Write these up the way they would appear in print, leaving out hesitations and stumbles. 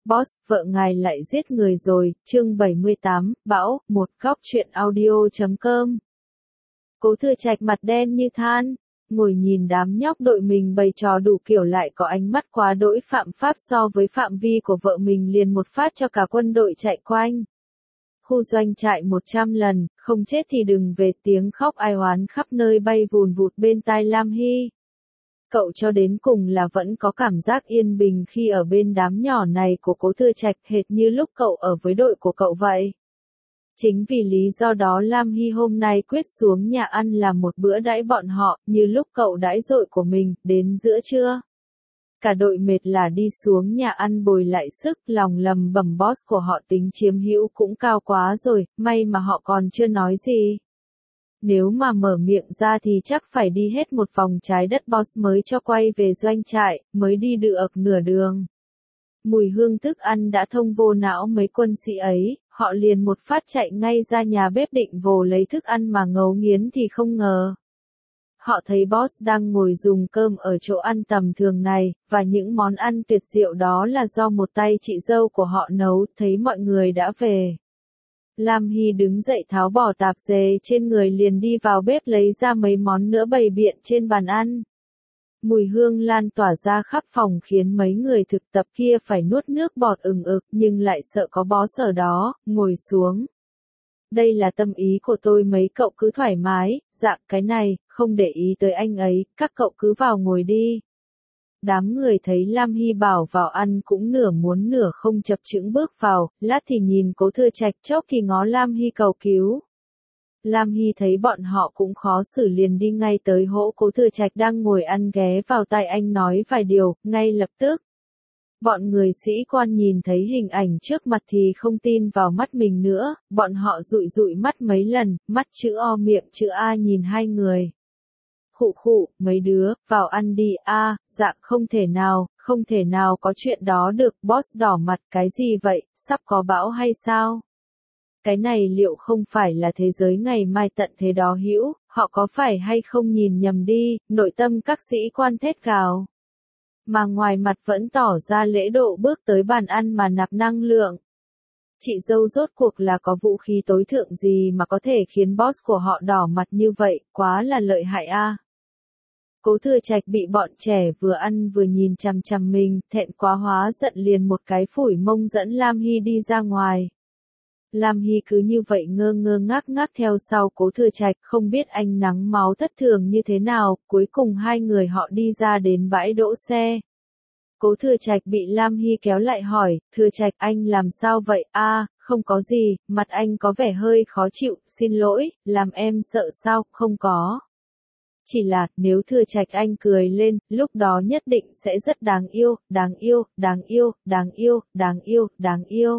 Boss, vợ ngài lại giết người rồi, chương 78, bão, một góc truyện audio.com. Cố Thừa Trạch mặt đen như than, ngồi nhìn đám nhóc đội mình bày trò đủ kiểu lại có ánh mắt quá đỗi phạm pháp so với phạm vi của vợ mình liền một phát cho cả quân đội chạy quanh. Khu doanh trại 100 lần, không chết thì đừng về, tiếng khóc ai oán khắp nơi bay vùn vụt bên tai Lam Hy. Cậu cho đến cùng là vẫn có cảm giác yên bình khi ở bên đám nhỏ này của Cố Thừa Trạch, hệt như lúc cậu ở với đội của cậu vậy. Chính vì lý do đó Lam Hy hôm nay quyết xuống nhà ăn làm một bữa đãi bọn họ, như lúc cậu đãi dội của mình, đến giữa trưa. Cả đội mệt là đi xuống nhà ăn bồi lại sức, lòng lầm bầm boss của họ tính chiếm hữu cũng cao quá rồi, may mà họ còn chưa nói gì. Nếu mà mở miệng ra thì chắc phải đi hết một vòng trái đất boss mới cho quay về doanh trại, mới đi được nửa đường. Mùi hương thức ăn đã thông vô não mấy quân sĩ ấy, họ liền một phát chạy ngay ra nhà bếp định vồ lấy thức ăn mà ngấu nghiến thì không ngờ. Họ thấy boss đang ngồi dùng cơm ở chỗ ăn tầm thường này, và những món ăn tuyệt diệu đó là do một tay chị dâu của họ nấu, thấy mọi người đã về. Lam Hy đứng dậy tháo bỏ tạp dề trên người liền đi vào bếp lấy ra mấy món nữa bày biện trên bàn ăn. Mùi hương lan tỏa ra khắp phòng khiến mấy người thực tập kia phải nuốt nước bọt ừng ực nhưng lại sợ có boss ở đó, ngồi xuống. Đây là tâm ý của tôi, mấy cậu cứ thoải mái, dạng cái này, không để ý tới anh ấy, các cậu cứ vào ngồi đi. Đám người thấy Lam Hy bảo vào ăn cũng nửa muốn nửa không chập chững bước vào, lát thì nhìn Cố Thừa Trạch, chốc thì ngó Lam Hy cầu cứu. Lam Hy thấy bọn họ cũng khó xử liền đi ngay tới hỗ Cố Thừa Trạch đang ngồi ăn, ghé vào tai anh nói vài điều, ngay lập tức. Bọn người sĩ quan nhìn thấy hình ảnh trước mặt thì không tin vào mắt mình nữa, bọn họ dụi dụi mắt mấy lần, mắt chữ O miệng chữ A nhìn hai người. Khụ khụ, mấy đứa, vào ăn đi, dạng không thể nào có chuyện đó được, boss đỏ mặt, cái gì vậy, sắp có bão hay sao? Cái này liệu không phải là thế giới ngày mai tận thế đó hữu, họ có phải hay không nhìn nhầm đi, nội tâm các sĩ quan thét gào. Mà ngoài mặt vẫn tỏ ra lễ độ bước tới bàn ăn mà nạp năng lượng. Chị dâu rốt cuộc là có vũ khí tối thượng gì mà có thể khiến boss của họ đỏ mặt như vậy, quá là lợi hại a. Cố Thừa Trạch bị bọn trẻ vừa ăn vừa nhìn chằm chằm mình, thẹn quá hóa giận liền một cái phủi mông dẫn Lam Hy đi ra ngoài. Lam Hy cứ như vậy ngơ ngơ ngác ngác theo sau Cố Thừa Trạch, không biết ánh nắng máu thất thường như thế nào, cuối cùng hai người họ đi ra đến bãi đỗ xe. Cố Thừa Trạch bị Lam Hy kéo lại hỏi, Thừa Trạch anh làm sao vậy? Không có gì, mặt anh có vẻ hơi khó chịu, xin lỗi, làm em sợ sao? Không có. Chỉ là, nếu Thừa Trạch anh cười lên, lúc đó nhất định sẽ rất đáng yêu, đáng yêu, đáng yêu, đáng yêu, đáng yêu, đáng yêu.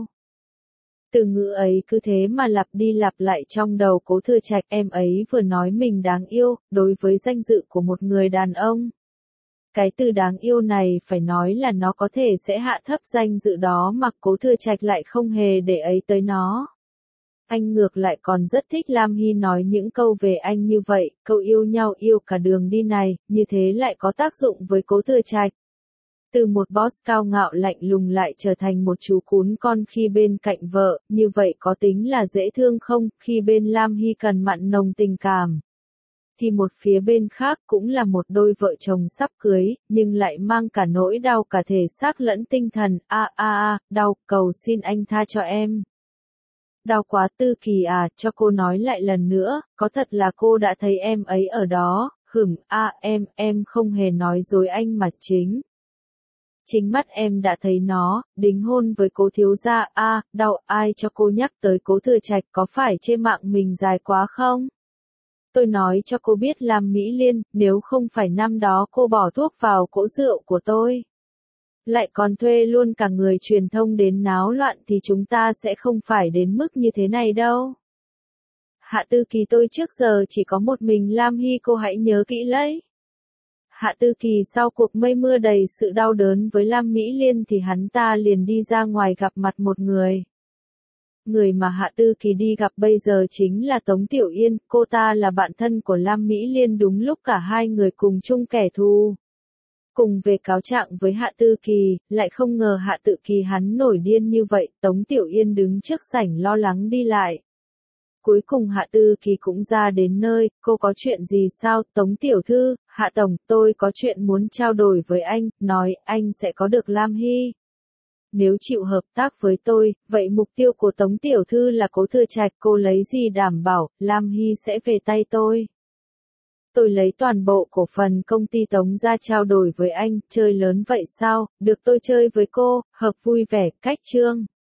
Từ ngữ ấy cứ thế mà lặp đi lặp lại trong đầu Cố Thừa Trạch, em ấy vừa nói mình đáng yêu, đối với danh dự của một người đàn ông. Cái từ đáng yêu này phải nói là nó có thể sẽ hạ thấp danh dự đó mà Cố Thừa Trạch lại không hề để ý tới nó. Anh ngược lại còn rất thích Lam Hy nói những câu về anh như vậy, câu yêu nhau yêu cả đường đi này, như thế lại có tác dụng với Cố Thừa Trạch. Từ một boss cao ngạo lạnh lùng lại trở thành một chú cún con khi bên cạnh vợ, như vậy có tính là dễ thương không? Khi bên Lam Hy cần mặn nồng tình cảm, thì một phía bên khác cũng là một đôi vợ chồng sắp cưới, nhưng lại mang cả nỗi đau cả thể xác lẫn tinh thần. Đau, cầu xin anh tha cho em. Đau quá Tư Kỳ à, cho cô nói lại lần nữa, có thật là cô đã thấy em ấy ở đó, em không hề nói dối anh mà chính mắt em đã thấy nó, đính hôn với Cố thiếu gia. Đau, ai cho cô nhắc tới Cố Thừa Trạch, có phải chê mạng mình dài quá không? Tôi nói cho cô biết Lam Mỹ Liên, nếu không phải năm đó cô bỏ thuốc vào cỗ rượu của tôi, lại còn thuê luôn cả người truyền thông đến náo loạn thì chúng ta sẽ không phải đến mức như thế này đâu. Hạ Tư Kỳ, tôi trước giờ chỉ có một mình Lam Hy, cô hãy nhớ kỹ lấy. Hạ Tư Kỳ sau cuộc mây mưa đầy sự đau đớn với Lam Mỹ Liên thì hắn ta liền đi ra ngoài gặp mặt một người. Người mà Hạ Tư Kỳ đi gặp bây giờ chính là Tống Tiểu Yên, cô ta là bạn thân của Lam Mỹ Liên, đúng lúc cả hai người cùng chung kẻ thù. Cùng về cáo trạng với Hạ Tư Kỳ, lại không ngờ Hạ Tự Kỳ hắn nổi điên như vậy, Tống Tiểu Yên đứng trước sảnh lo lắng đi lại. Cuối cùng Hạ Tư Kỳ cũng ra đến nơi, cô có chuyện gì sao, Tống Tiểu Thư, Hạ Tổng, tôi có chuyện muốn trao đổi với anh, nói anh sẽ có được Lam Hy. Nếu chịu hợp tác với tôi, vậy mục tiêu của Tống Tiểu Thư là Cố Thừa Trạch, cô lấy gì đảm bảo, Lam Hy sẽ về tay tôi. Tôi lấy toàn bộ cổ phần công ty Tống ra trao đổi với anh, chơi lớn vậy sao, được tôi chơi với cô, hợp vui vẻ, cách chương.